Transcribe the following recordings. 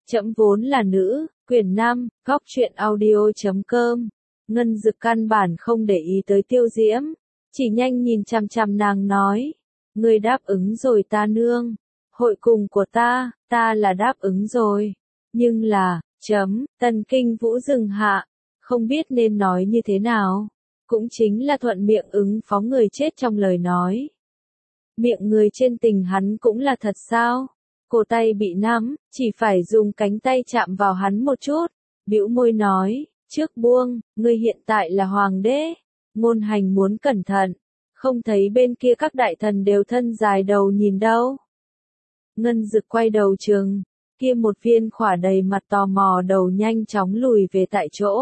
Trẫm vốn là nữ, quyển 5, góc truyện audio.com. Ngân Dực căn bản không để ý tới Tiêu Diễm, chỉ nhanh nhìn chằm chằm nàng nói, ngươi đáp ứng rồi ta nương, hội cùng của ta là đáp ứng rồi, nhưng là, Tần Kinh Vũ dừng hạ, không biết nên nói như thế nào, cũng chính là thuận miệng ứng phó người chết trong lời nói. Miệng người trên tình hắn cũng là thật sao? Cổ tay bị nắm, chỉ phải dùng cánh tay chạm vào hắn một chút, bĩu môi nói, trước buông, ngươi hiện tại là hoàng đế, ngôn hành muốn cẩn thận, không thấy bên kia các đại thần đều thân dài đầu nhìn đâu. Ngân Dực quay đầu trường, kia một viên khỏa đầy mặt tò mò đầu nhanh chóng lùi về tại chỗ.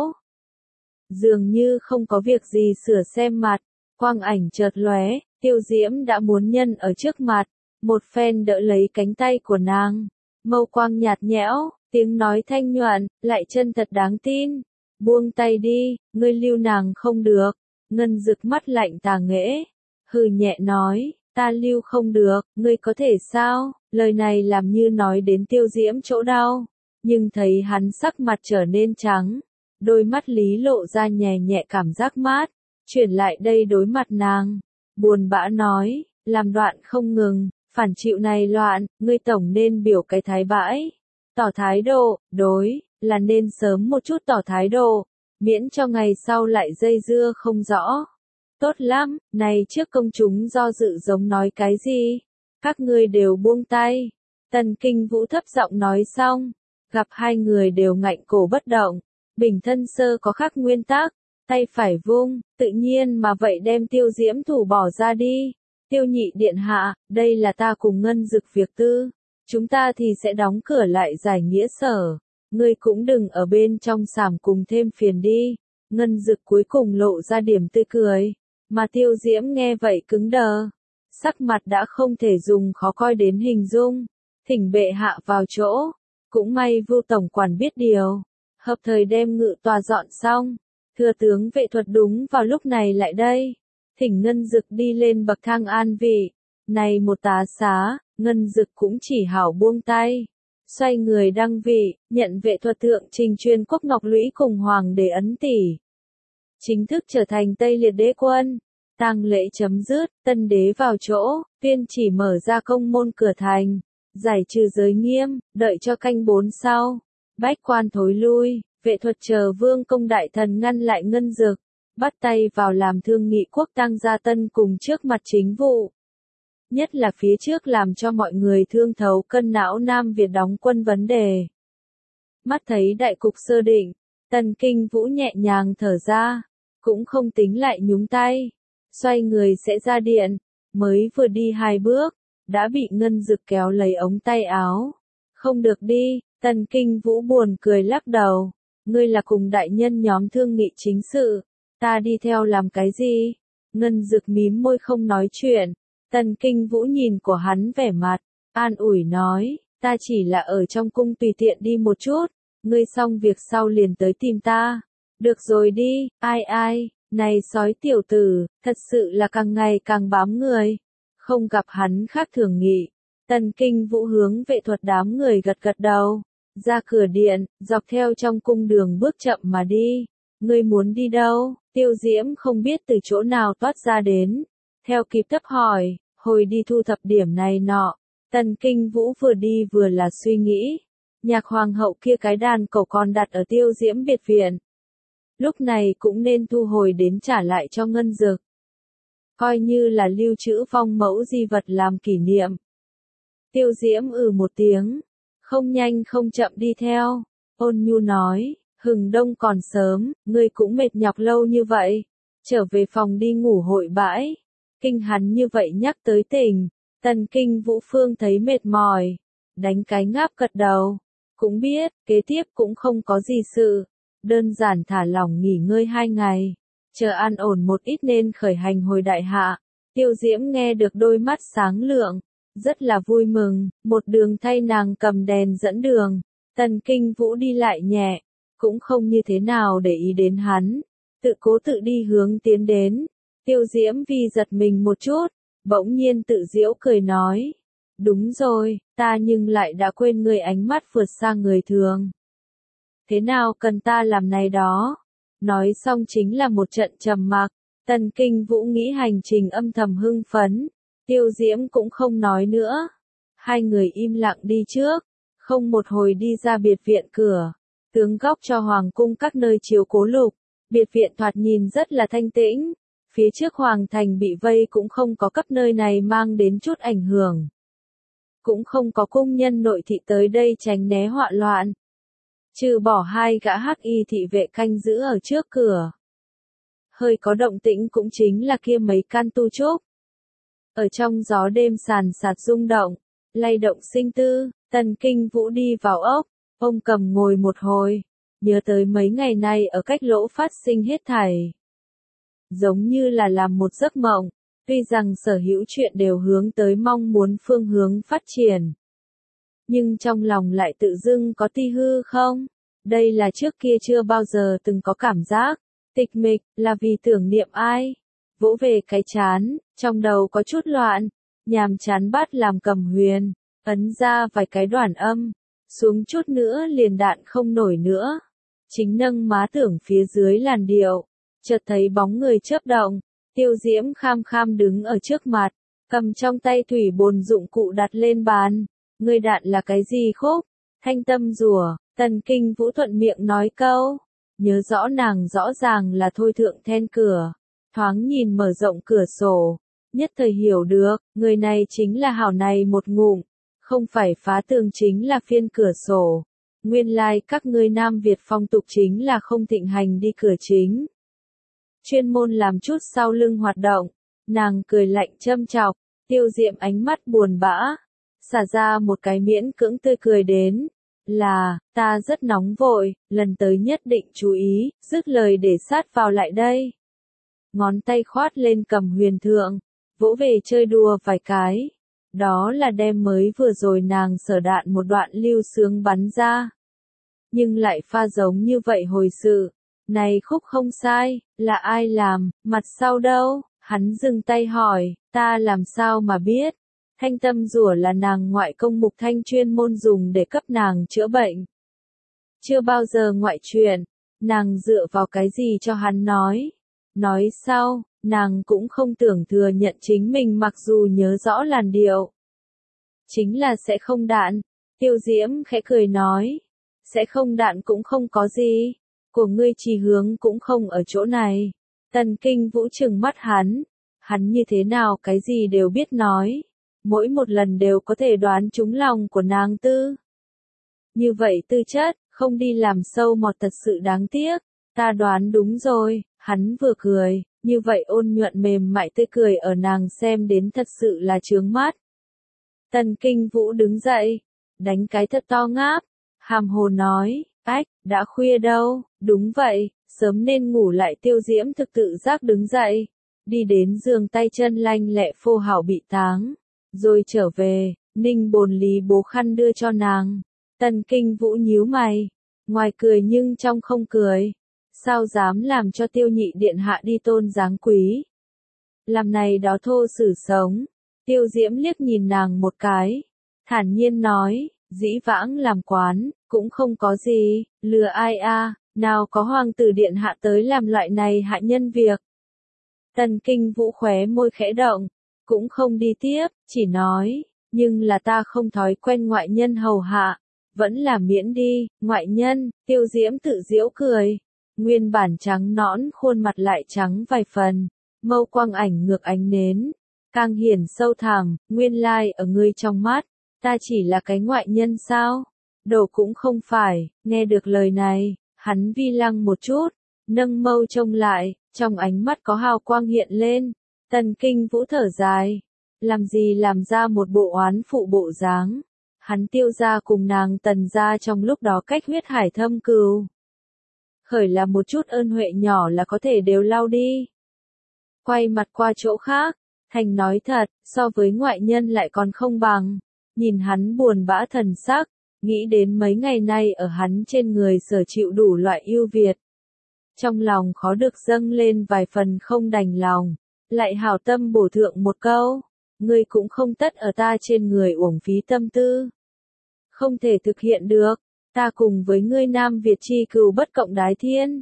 Dường như không có việc gì sửa xem mặt, quang ảnh chợt lóe, Tiêu Diễm đã muốn nhân ở trước mặt, một phen đỡ lấy cánh tay của nàng, mâu quang nhạt nhẽo, tiếng nói thanh nhuận, lại chân thật đáng tin. Buông tay đi, ngươi lưu nàng không được. Ngân Dực mắt lạnh tà nghễ, hừ nhẹ nói, ta lưu không được, ngươi có thể sao? Lời này làm như nói đến Tiêu Diễm chỗ đau, nhưng thấy hắn sắc mặt trở nên trắng, đôi mắt lý lộ ra nhẹ nhẹ cảm giác mát, chuyển lại đây đối mặt nàng, buồn bã nói, làm đoạn không ngừng, phản chịu này loạn, ngươi tổng nên biểu cái thái bãi, tỏ thái độ, đối, là nên sớm một chút tỏ thái độ, miễn cho ngày sau lại dây dưa không rõ. Tốt lắm, này trước công chúng do dự giống nói cái gì? Các ngươi đều buông tay. Tần Kinh Vũ thấp giọng nói xong, gặp hai người đều ngạnh cổ bất động, Bình Thân Sơ có khác nguyên tắc, tay phải vung, tự nhiên mà vậy đem Tiêu Diễm thủ bỏ ra đi. Tiêu nhị điện hạ, đây là ta cùng Ngân Dực việc tư, chúng ta thì sẽ đóng cửa lại giải nghĩa sở, ngươi cũng đừng ở bên trong sảm cùng thêm phiền đi. Ngân Dực cuối cùng lộ ra điểm tươi cười, mà Tiêu Diễm nghe vậy cứng đờ, sắc mặt đã không thể dùng khó coi đến hình dung, thỉnh bệ hạ vào chỗ, cũng may Vu tổng quản biết điều, hợp thời đem ngự tòa dọn xong, thừa tướng Vệ Thuật đúng vào lúc này lại đây. Thỉnh Ngân Dực đi lên bậc thang an vị, này một tá xá, Ngân Dực cũng chỉ hảo buông tay, xoay người đăng vị, nhận Vệ Thuật thượng trình truyền quốc ngọc lũy cùng hoàng đế ấn tỷ. Chính thức trở thành Tây Liệt đế quân, tang lễ chấm dứt, tân đế vào chỗ, tuyên chỉ mở ra công môn cửa thành, giải trừ giới nghiêm, đợi cho canh 4 sau, bách quan thối lui, Vệ Thuật chờ vương công đại thần ngăn lại Ngân Dực. Bắt tay vào làm thương nghị quốc tăng gia tân cùng trước mặt chính vụ. Nhất là phía trước làm cho mọi người thương thấu cân não Nam Việt đóng quân vấn đề. Mắt thấy đại cục sơ định, Tần Kinh Vũ nhẹ nhàng thở ra, cũng không tính lại nhúng tay. Xoay người sẽ ra điện, mới vừa đi 2 bước, đã bị Ngân Dực kéo lấy ống tay áo. Không được đi, Tần Kinh Vũ buồn cười lắc đầu, ngươi là cùng đại nhân nhóm thương nghị chính sự. Ta đi theo làm cái gì? Ngân Dực mím môi không nói chuyện. Tần Kinh Vũ nhìn của hắn vẻ mặt, an ủi nói, ta chỉ là ở trong cung tùy tiện đi một chút, ngươi xong việc sau liền tới tìm ta. Được rồi đi, ai, này sói tiểu tử, thật sự là càng ngày càng bám người. Không gặp hắn khác thường nghị. Tần Kinh Vũ hướng Vệ Thuật đám người gật gật đầu, ra cửa điện, dọc theo trong cung đường bước chậm mà đi. Ngươi muốn đi đâu? Tiêu Diễm không biết từ chỗ nào toát ra đến. Theo kịp thấp hỏi, hồi đi thu thập điểm này nọ. Tần Kinh Vũ vừa đi vừa là suy nghĩ. Nhạc hoàng hậu kia cái đàn cẩu còn đặt ở Tiêu Diễm biệt viện. Lúc này cũng nên thu hồi đến trả lại cho Ngân Dực. Coi như là lưu trữ phong mẫu di vật làm kỷ niệm. Tiêu Diễm một tiếng. Không nhanh không chậm đi theo. Ôn nhu nói. Hừng đông còn sớm, ngươi cũng mệt nhọc lâu như vậy, trở về phòng đi ngủ hội bãi. Kinh hắn như vậy nhắc tới tình, Tần Kinh Vũ Phương thấy mệt mỏi, đánh cái ngáp gật đầu, cũng biết, kế tiếp cũng không có gì sự, đơn giản thả lỏng nghỉ ngơi 2 ngày, chờ an ổn một ít nên khởi hành hồi đại hạ. Tiêu Diễm nghe được đôi mắt sáng lượng, rất là vui mừng, một đường thay nàng cầm đèn dẫn đường, Tần Kinh Vũ đi lại nhẹ. Cũng không như thế nào để ý đến hắn, tự cố tự đi hướng tiến đến. Tiêu Diễm vì giật mình một chút, bỗng nhiên tự giễu cười nói, Đúng rồi, ta nhưng lại đã quên ngươi ánh mắt vượt xa người thường. Thế nào cần ta làm này đó? Nói xong chính là một trận trầm mặc. Tần Kinh Vũ nghĩ hành trình âm thầm hưng phấn. Tiêu Diễm cũng không nói nữa. Hai người im lặng đi trước. Không một hồi đi ra biệt viện cửa. Tướng góc cho hoàng cung các nơi chiếu cố lục. Biệt viện thoạt nhìn rất là thanh tĩnh. Phía trước hoàng thành bị vây cũng không có cấp nơi này mang đến chút ảnh hưởng. Cũng không có cung nhân nội thị tới đây tránh né họa loạn. Trừ bỏ hai gã hắc y thị vệ canh giữ ở trước cửa. Hơi có động tĩnh cũng chính là kia mấy can tu trúc. Ở trong gió đêm sàn sạt rung động, lay động sinh tư, Tần Kinh Vũ đi vào ốc, ông cầm ngồi một hồi, nhớ tới mấy ngày nay ở cách lỗ phát sinh hết thảy. Giống như là làm một giấc mộng, tuy rằng sở hữu chuyện đều hướng tới mong muốn phương hướng phát triển. Nhưng trong lòng lại tự dưng có ti hư không? Đây là trước kia chưa bao giờ từng có cảm giác. Tịch mịch, là vì tưởng niệm ai? Vỗ về cái chán, trong đầu có chút loạn. Nhàm chán bắt làm cầm huyền, ấn ra vài cái đoạn âm. Xuống chút nữa liền đạn không nổi nữa. Chính nâng má tưởng phía dưới làn điệu. Chợt thấy bóng người chớp động. Tiêu Diễm kham kham đứng ở trước mặt. Cầm trong tay thủy bồn dụng cụ đặt lên bàn. Ngươi đạn là cái gì khúc? Thanh tâm rùa. Tần Kinh Vũ thuận miệng nói câu. Nhớ rõ nàng rõ ràng là thôi thượng then cửa. Thoáng nhìn mở rộng cửa sổ. Nhất thời hiểu được, người này chính là hảo này một ngụm. Không phải phá tường chính là phiên cửa sổ. Nguyên lai các ngươi Nam Việt phong tục chính là không thịnh hành đi cửa chính. Chuyên môn làm chút sau lưng hoạt động. Nàng cười lạnh châm chọc. Tiêu Diệm ánh mắt buồn bã. Xả ra một cái miễn cưỡng tươi cười đến. Là, ta rất nóng vội, lần tới nhất định chú ý, dứt lời để sát vào lại đây. Ngón tay khoát lên cầm huyền thượng, vỗ về chơi đùa vài cái. Đó là đem mới vừa rồi nàng sở đạn một đoạn lưu sướng bắn ra. Nhưng lại pha giống như vậy hồi sự. Này khúc không sai, là ai làm, mặt sau đâu? Hắn dừng tay hỏi, ta làm sao mà biết? Thanh tâm rùa là nàng ngoại công Mục Thanh chuyên môn dùng để cấp nàng chữa bệnh. Chưa bao giờ ngoại chuyện, nàng dựa vào cái gì cho hắn nói. Nói sau, nàng cũng không tưởng thừa nhận chính mình mặc dù nhớ rõ làn điệu. Chính là sẽ không đạn. Tiêu Diễm khẽ cười nói. Sẽ không đạn cũng không có gì. Của ngươi chỉ hướng cũng không ở chỗ này. Tần Kinh Vũ trừng mắt hắn. Hắn như thế nào cái gì đều biết nói. Mỗi một lần đều có thể đoán trúng lòng của nàng tư. Như vậy tư chất, không đi làm sâu mọt thật sự đáng tiếc. Ta đoán đúng rồi, hắn vừa cười, như vậy ôn nhuận mềm mại tươi cười ở nàng xem đến thật sự là chướng mắt. Tần Kinh Vũ đứng dậy, đánh cái thật to ngáp, hàm hồ nói, ách, đã khuya đâu, đúng vậy, sớm nên ngủ lại. Tiêu Diễm thực tự giác đứng dậy, đi đến giường tay chân lanh lẹ phô hảo bị táng. Rồi trở về, Ninh Bồn lý bố khăn đưa cho nàng. Tần Kinh Vũ nhíu mày, ngoài cười nhưng trong không cười. Sao dám làm cho Tiêu nhị điện hạ đi tôn dáng quý? Làm này đó thô xử sống. Tiêu Diễm liếc nhìn nàng một cái, thản nhiên nói, dĩ vãng làm quán, cũng không có gì, lừa ai a, nào có hoàng tử điện hạ tới làm loại này hạ nhân việc. Tần Kinh Vũ khóe môi khẽ động. Cũng không đi tiếp, chỉ nói, nhưng là ta không thói quen ngoại nhân hầu hạ, vẫn là miễn đi. Ngoại nhân. Tiêu Diễm tự giễu cười, nguyên bản trắng nõn khuôn mặt lại trắng vài phần, mâu quang ảnh ngược ánh nến, càng hiển sâu thẳm. Nguyên lai ở ngươi trong mắt, ta chỉ là cái ngoại nhân sao? Đồ cũng không phải. Nghe được lời này, hắn vi lăng một chút, nâng mâu trông lại, trong ánh mắt có hào quang hiện lên. Tần Kinh Vũ thở dài, làm gì làm ra một bộ oán phụ bộ dáng. Hắn Tiêu gia cùng nàng Tần gia trong lúc đó cách huyết hải thâm cừu. Khởi là một chút ơn huệ nhỏ là có thể đều lau đi. Quay mặt qua chỗ khác, thành nói thật, so với ngoại nhân lại còn không bằng. Nhìn hắn buồn bã thần sắc, nghĩ đến mấy ngày nay ở hắn trên người sở chịu đủ loại ưu việt. Trong lòng khó được dâng lên vài phần không đành lòng. Lại hảo tâm bổ thượng một câu, ngươi cũng không tất ở ta trên người uổng phí tâm tư. Không thể thực hiện được, ta cùng với ngươi Nam Việt chi cừu bất cộng đái thiên.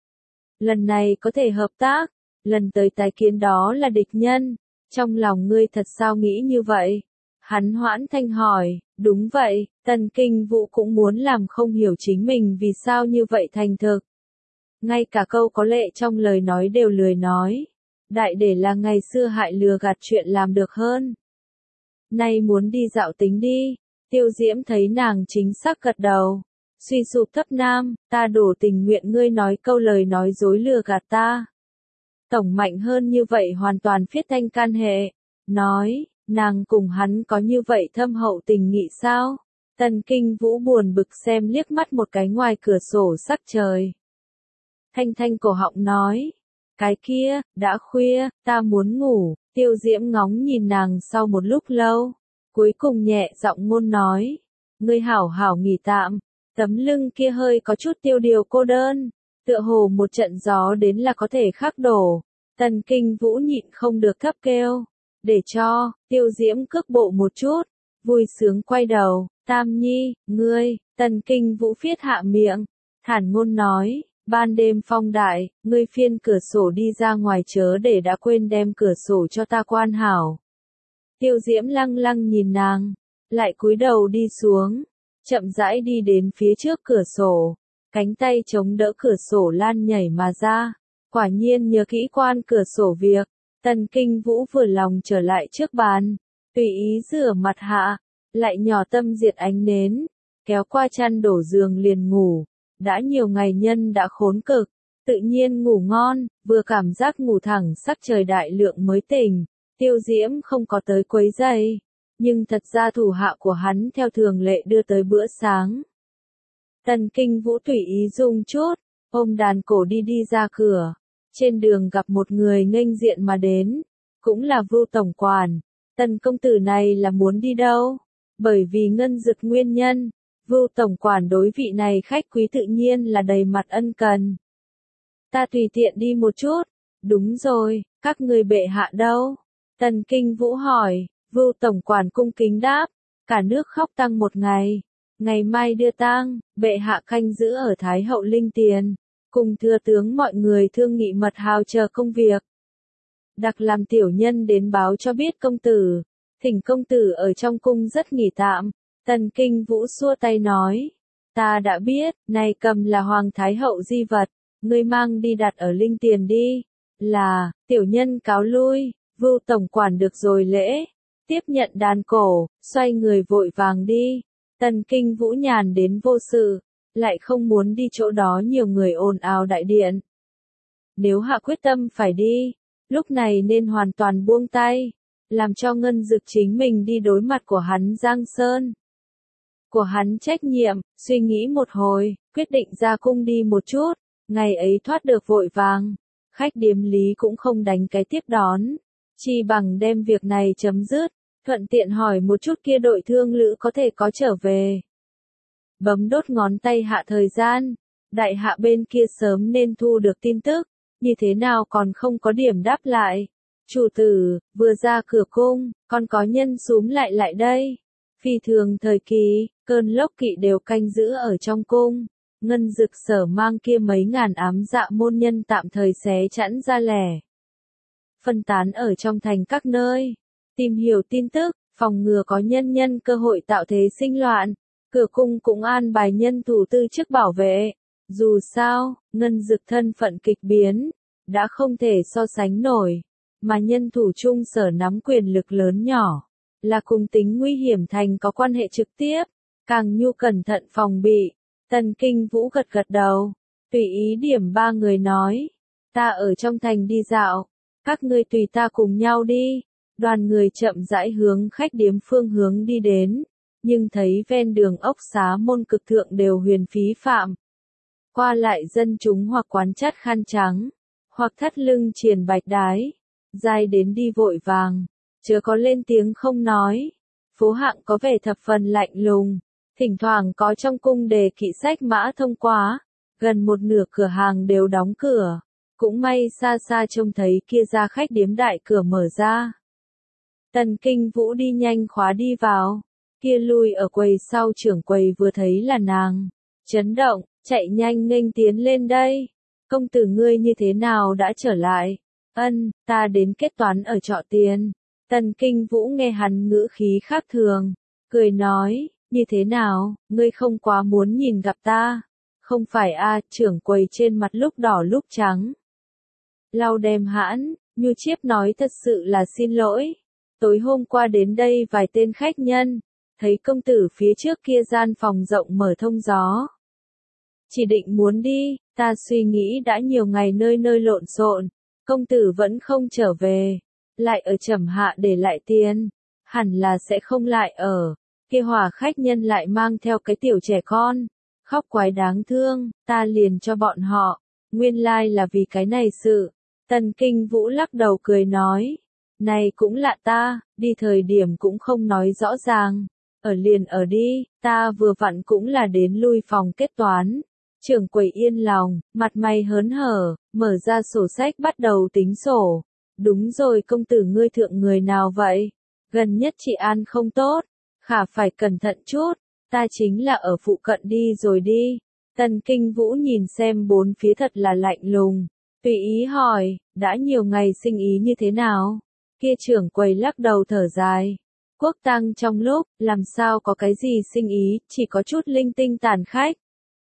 Lần này có thể hợp tác, lần tới tái kiến đó là địch nhân. Trong lòng ngươi thật sao nghĩ như vậy? Hắn hoãn thanh hỏi, đúng vậy, Tần Kinh Vũ cũng muốn làm không hiểu chính mình vì sao như vậy thành thực. Ngay cả câu có lệ trong lời nói đều lười nói. Đại để là ngày xưa hại lừa gạt chuyện làm được hơn. Nay muốn đi dạo tính đi. Tiêu Diễm thấy nàng chính xác gật đầu. Suy sụp thấp nam, ta đổ tình nguyện ngươi nói câu lời nói dối lừa gạt ta. Tổng mạnh hơn như vậy hoàn toàn phiết thanh can hệ. Nói, nàng cùng hắn có như vậy thâm hậu tình nghị sao? Tần Kinh Vũ buồn bực xem liếc mắt một cái ngoài cửa sổ sắc trời. Thanh thanh cổ họng nói, cái kia, đã khuya, ta muốn ngủ. Tiêu Diễm ngóng nhìn nàng sau một lúc lâu. Cuối cùng nhẹ giọng ngôn nói, ngươi hảo hảo nghỉ tạm. Tấm lưng kia hơi có chút tiêu điều cô đơn, tựa hồ một trận gió đến là có thể khắc đổ. Tần Kinh Vũ nhịn không được thấp kêu, để cho, Tiêu Diễm cước bộ một chút, vui sướng quay đầu, Tam Nhi, ngươi, Tần Kinh Vũ phiết hạ miệng, thản ngôn nói, ban đêm phong đại, ngươi phiên cửa sổ đi ra ngoài chớ để đã quên đem cửa sổ cho ta quan hảo. Tiêu Diễm lăng lăng nhìn nàng, lại cúi đầu đi xuống. Chậm rãi đi đến phía trước cửa sổ, cánh tay chống đỡ cửa sổ lan nhảy mà ra, quả nhiên nhớ kỹ quan cửa sổ việc. Tần Kinh Vũ vừa lòng trở lại trước bàn, tùy ý rửa mặt hạ, lại nhỏ tâm diệt ánh nến, kéo qua chăn đổ giường liền ngủ. Đã nhiều ngày nhân đã khốn cực, tự nhiên ngủ ngon, vừa cảm giác ngủ thẳng sắc trời đại lượng mới tỉnh. Tiêu Diễm không có tới quấy rầy. Nhưng thật ra thủ hạ của hắn theo thường lệ đưa tới bữa sáng. Tần Kinh Vũ tùy ý dùng chút, ôm đàn cổ đi ra cửa. Trên đường gặp một người nghênh diện mà đến, cũng là Vưu tổng quản. Tần công tử này là muốn đi đâu? Bởi vì ngân dực nguyên nhân, Vưu tổng quản đối vị này khách quý tự nhiên là đầy mặt ân cần. Ta tùy tiện đi một chút. Đúng rồi, các người bệ hạ đâu? Tần Kinh Vũ hỏi. Vưu tổng quản cung kính đáp, cả nước khóc tang một ngày, ngày mai đưa tang, bệ hạ canh giữ ở Thái hậu linh tiền, cùng thừa tướng mọi người thương nghị mật hào chờ công việc. Đặc làm tiểu nhân đến báo cho biết công tử, thỉnh công tử ở trong cung rất nghỉ tạm. Tần Kinh Vũ xua tay nói, ta đã biết, này cầm là Hoàng Thái hậu di vật, ngươi mang đi đặt ở linh tiền đi. Là, tiểu nhân cáo lui. Vưu tổng quản được rồi lễ. Tiếp nhận đàn cổ, xoay người vội vàng đi. Tần Kinh Vũ nhàn đến vô sự, lại không muốn đi chỗ đó nhiều người ồn ào đại điện. Nếu hạ quyết tâm phải đi, lúc này nên hoàn toàn buông tay, làm cho ngân dực chính mình đi đối mặt của hắn Giang Sơn. Của hắn trách nhiệm, suy nghĩ một hồi, quyết định ra cung đi một chút, ngày ấy thoát được vội vàng. Khách điếm lý cũng không đánh cái tiếp đón, chi bằng đem việc này chấm dứt. Thuận tiện hỏi một chút kia đội thương lữ có thể có trở về. Bấm đốt ngón tay hạ thời gian. Đại hạ bên kia sớm nên thu được tin tức. Như thế nào còn không có điểm đáp lại. Chủ tử, vừa ra cửa cung, còn có nhân xúm lại đây. Phi thường thời kỳ, cơn lốc kỵ đều canh giữ ở trong cung. Ngân dực sở mang kia mấy ngàn ám dạ môn nhân tạm thời xé chẵn ra lẻ. Phân tán ở trong thành các nơi. Tìm hiểu tin tức, phòng ngừa có nhân cơ hội tạo thế sinh loạn. Cửa cung cũng an bài nhân thủ tư chức bảo vệ. Dù sao, ngân dực thân phận kịch biến, đã không thể so sánh nổi. Mà nhân thủ chung sở nắm quyền lực lớn nhỏ, là cùng tính nguy hiểm thành có quan hệ trực tiếp. Càng nhu cẩn thận phòng bị. Tần Kinh Vũ gật đầu. Tùy ý điểm ba người nói. Ta ở trong thành đi dạo. Các ngươi tùy ta cùng nhau đi. Đoàn người chậm rãi hướng khách điếm phương hướng đi đến, nhưng thấy ven đường ốc xá môn cực thượng đều huyền phí phạm. Qua lại dân chúng hoặc quán chắt khăn trắng, hoặc thắt lưng triền bạch đái, dài đến đi vội vàng, chớ có lên tiếng không nói. Phố hạng có vẻ thập phần lạnh lùng, thỉnh thoảng có trong cung đề kỵ sách mã thông qua, gần một nửa cửa hàng đều đóng cửa. Cũng may xa xa trông thấy kia ra khách điếm đại cửa mở ra. Tần Kinh Vũ đi nhanh khóa đi vào. Kia lui ở quầy sau trưởng quầy vừa thấy là nàng. Chấn động, chạy nhanh nghênh tiến lên đây. Công tử ngươi như thế nào đã trở lại? Ân, ta đến kết toán ở trọ tiền. Tần Kinh Vũ nghe hắn ngữ khí khác thường. Cười nói, như thế nào, ngươi không quá muốn nhìn gặp ta. Không phải a, trưởng quầy trên mặt lúc đỏ lúc trắng. Lau đem hãn, Nhu Chiếp nói thật sự là xin lỗi. Tối hôm qua đến đây vài tên khách nhân, thấy công tử phía trước kia gian phòng rộng mở thông gió. Chỉ định muốn đi, ta suy nghĩ đã nhiều ngày nơi nơi lộn xộn, công tử vẫn không trở về, lại ở Trầm Hạ để lại tiền, hẳn là sẽ không lại ở. Kia hòa khách nhân lại mang theo cái tiểu trẻ con, khóc quái đáng thương, ta liền cho bọn họ, nguyên lai là vì cái này sự. Tần Kinh Vũ lắc đầu cười nói, này cũng lạ ta, đi thời điểm cũng không nói rõ ràng, ở liền ở đi, ta vừa vặn cũng là đến lui phòng kết toán. Trưởng quầy yên lòng, mặt mày hớn hở, mở ra sổ sách bắt đầu tính sổ. Đúng rồi, công tử ngươi thượng người nào vậy? Gần nhất chị An không tốt, khả phải cẩn thận chút, ta chính là ở phụ cận đi rồi đi. Tần Kinh Vũ nhìn xem bốn phía thật là lạnh lùng, tùy ý hỏi, đã nhiều ngày sinh ý như thế nào? Kia trưởng quầy lắc đầu thở dài. Quốc tang trong lúc, làm sao có cái gì sinh ý, chỉ có chút linh tinh tàn khách.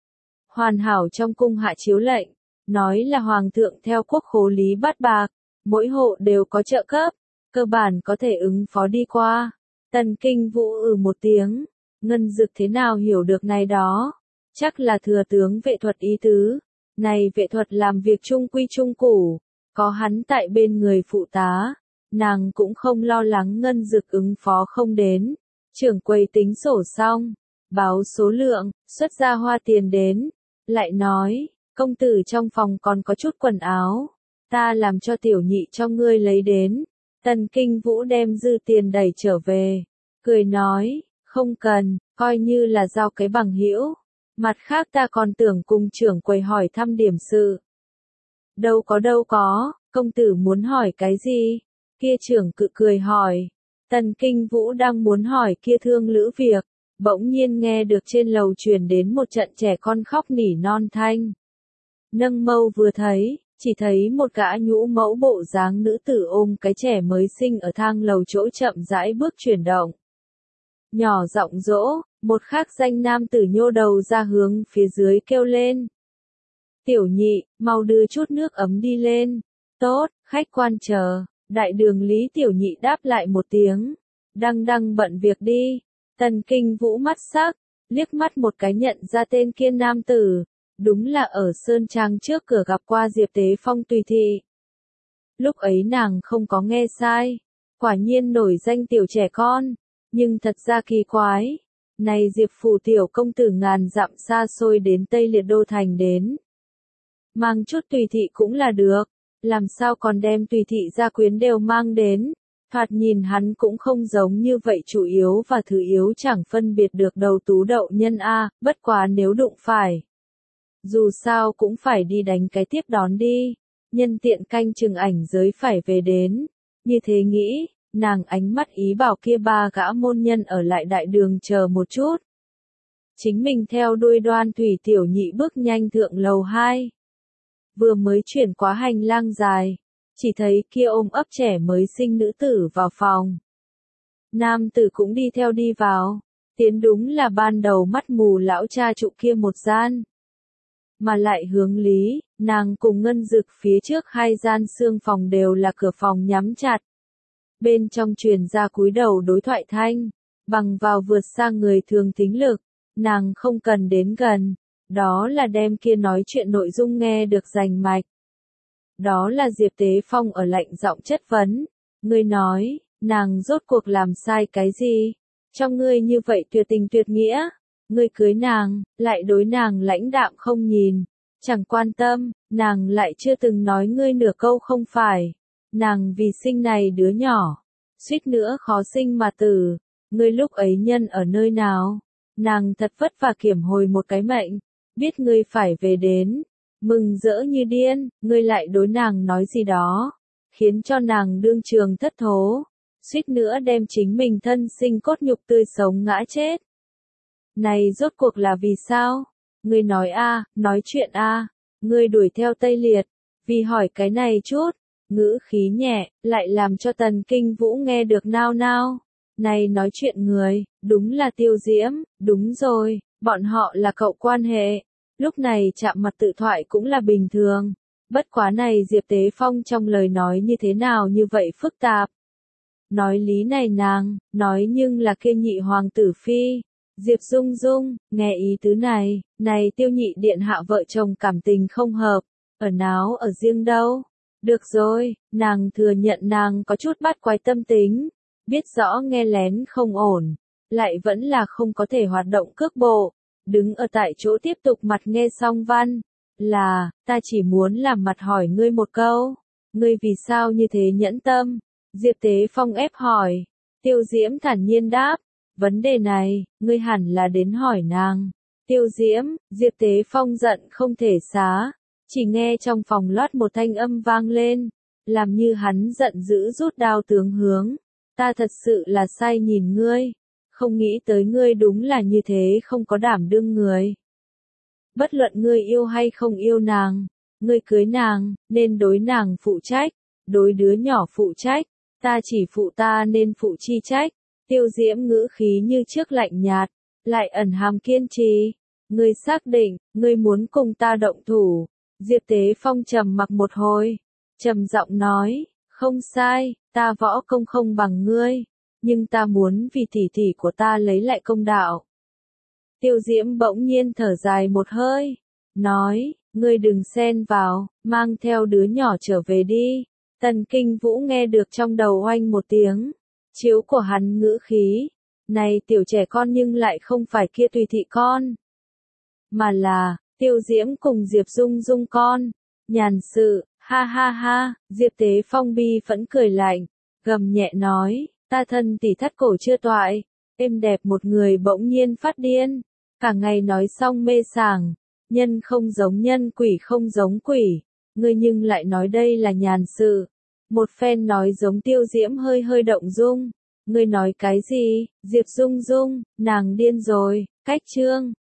Hoàn hảo trong cung hạ chiếu lệnh, nói là hoàng thượng theo quốc khố lý bát bạc, mỗi hộ đều có trợ cấp, cơ bản có thể ứng phó đi qua. Tần Kinh Vũ một tiếng, Ngân Dực thế nào hiểu được này đó, chắc là thừa tướng vệ thuật ý tứ, này vệ thuật làm việc trung quy trung củ, có hắn tại bên người phụ tá, nàng cũng không lo lắng Ngân Dực ứng phó không đến. Trưởng quầy tính sổ xong, báo số lượng, xuất ra hoa tiền đến. Lại nói, công tử trong phòng còn có chút quần áo, ta làm cho tiểu nhị cho ngươi lấy đến. Tần Kinh Vũ đem dư tiền đẩy trở về, cười nói, không cần, coi như là giao cái bằng hữu. Mặt khác ta còn tưởng cùng trưởng quầy hỏi thăm điểm sự. Đâu có, công tử muốn hỏi cái gì? Kia trưởng cự cười hỏi. Tần Kinh Vũ đang muốn hỏi kia thương lữ việc. Bỗng nhiên nghe được trên lầu truyền đến một trận trẻ con khóc nỉ non thanh. Nâng mâu vừa thấy, chỉ thấy một gã nhũ mẫu bộ dáng nữ tử ôm cái trẻ mới sinh ở thang lầu chỗ chậm rãi bước chuyển động. Nhỏ giọng dỗ, một khác danh nam tử nhô đầu ra hướng phía dưới kêu lên. Tiểu nhị, mau đưa chút nước ấm đi lên. Tốt, khách quan chờ. Đại đường Lý tiểu nhị đáp lại một tiếng. Đang bận việc đi. Tần Kinh Vũ mắt sắc, liếc mắt một cái nhận ra tên kia nam tử, đúng là ở Sơn Trang trước cửa gặp qua Diệp Tế Phong tùy thị. Lúc ấy nàng không có nghe sai, quả nhiên nổi danh tiểu trẻ con, nhưng thật ra kỳ quái, này Diệp phủ tiểu công tử ngàn dặm xa xôi đến Tây Liệt Đô thành đến. Mang chút tùy thị cũng là được, làm sao còn đem tùy thị gia quyến đều mang đến. Thoạt nhìn hắn cũng không giống như vậy, chủ yếu và thứ yếu chẳng phân biệt được đầu tú đậu nhân a, bất quá nếu đụng phải. Dù sao cũng phải đi đánh cái tiếp đón đi, nhân tiện canh chừng ảnh giới phải về đến. Như thế nghĩ, nàng ánh mắt ý bảo kia ba gã môn nhân ở lại đại đường chờ một chút. Chính mình theo đuôi Đoan Thủy tiểu nhị bước nhanh thượng lầu 2. Vừa mới chuyển qua hành lang dài. Chỉ thấy kia ôm ấp trẻ mới sinh nữ tử vào phòng. Nam tử cũng đi theo đi vào. Tiến đúng là ban đầu mắt mù lão cha trụ kia một gian. Mà lại hướng lý, nàng cùng Ngân Dực phía trước hai gian xương phòng đều là cửa phòng nhắm chặt. Bên trong truyền ra cúi đầu đối thoại thanh. Bằng vào vượt xa người thường thính lực. Nàng không cần đến gần. Đó là đem kia nói chuyện nội dung nghe được rành mạch. Đó là Diệp Tế Phong ở lạnh giọng chất vấn. Ngươi nói, nàng rốt cuộc làm sai cái gì? Trong ngươi như vậy tuyệt tình tuyệt nghĩa. Ngươi cưới nàng, lại đối nàng lãnh đạm không nhìn. Chẳng quan tâm, nàng lại chưa từng nói ngươi nửa câu không phải. Nàng vì sinh này đứa nhỏ. Suýt nữa khó sinh mà tử. Ngươi lúc ấy nhân ở nơi nào? Nàng thật vất vả kiểm hồi một cái mệnh. Biết ngươi phải về đến. Mừng rỡ như điên, ngươi lại đối nàng nói gì đó, khiến cho nàng đương trường thất thố. suýt nữa đem chính mình thân sinh cốt nhục tươi sống ngã chết. Này rốt cuộc là vì sao? Ngươi nói a, nói chuyện a, ngươi đuổi theo Tây Liệt, vì hỏi cái này chút, ngữ khí nhẹ, lại làm cho Tần Kinh Vũ nghe được nao nao. Này nói chuyện người, đúng là Tiêu Diễm, đúng rồi, bọn họ là cậu quan hệ. Lúc này chạm mặt tự thoại cũng là bình thường. Bất quá này Diệp Tế Phong trong lời nói như thế nào như vậy phức tạp. Nói lý này nàng, nói nhưng là kia nhị hoàng tử phi. Diệp Dung Dung, nghe ý tứ này, này Tiêu nhị điện hạ vợ chồng cảm tình không hợp, ở náo ở riêng đâu. Được rồi, nàng thừa nhận nàng có chút bắt quái tâm tính, biết rõ nghe lén không ổn, lại vẫn là không có thể hoạt động cước bộ, đứng ở tại chỗ tiếp tục mặt nghe song văn, là, ta chỉ muốn làm mặt hỏi ngươi một câu, ngươi vì sao như thế nhẫn tâm, Diệp Tế Phong ép hỏi, Tiêu Diễm thản nhiên đáp, vấn đề này, ngươi hẳn là đến hỏi nàng, Tiêu Diễm, Diệp Tế Phong giận không thể xá, chỉ nghe trong phòng lót một thanh âm vang lên, làm như hắn giận dữ rút đao tướng hướng. Ta thật sự là sai nhìn ngươi, không nghĩ tới ngươi đúng là như thế không có đảm đương người. Bất luận ngươi yêu hay không yêu nàng, ngươi cưới nàng, nên đối nàng phụ trách, đối đứa nhỏ phụ trách, ta chỉ phụ ta nên phụ chi trách. Tiêu Diễm ngữ khí như trước lạnh nhạt, lại ẩn hàm kiên trì. Ngươi xác định, ngươi muốn cùng ta động thủ. Diệp Tế Phong trầm mặc một hồi, trầm giọng nói, không sai, ta võ công không bằng ngươi, nhưng ta muốn vì tỷ tỷ của ta lấy lại công đạo. Tiêu Diễm bỗng nhiên thở dài một hơi, nói, ngươi đừng xen vào, mang theo đứa nhỏ trở về đi. Tần Kinh Vũ nghe được trong đầu oanh một tiếng, chiếu của hắn ngữ khí, này tiểu trẻ con nhưng lại không phải kia Tùy thị con, mà là, Tiêu Diễm cùng Diệp Dung Dung con, nhàn sự, ha ha ha, Diệp Tế Phong bi phẫn cười lạnh, gầm nhẹ nói, ta thân tỷ thắt cổ chưa toại, êm đẹp một người bỗng nhiên phát điên, cả ngày nói xong mê sảng, nhân không giống nhân quỷ không giống quỷ, ngươi nhưng lại nói đây là nhàn sự, một phen nói giống Tiêu Diễm hơi hơi động dung, ngươi nói cái gì, Diệp Dung Dung, nàng điên rồi, cách chương.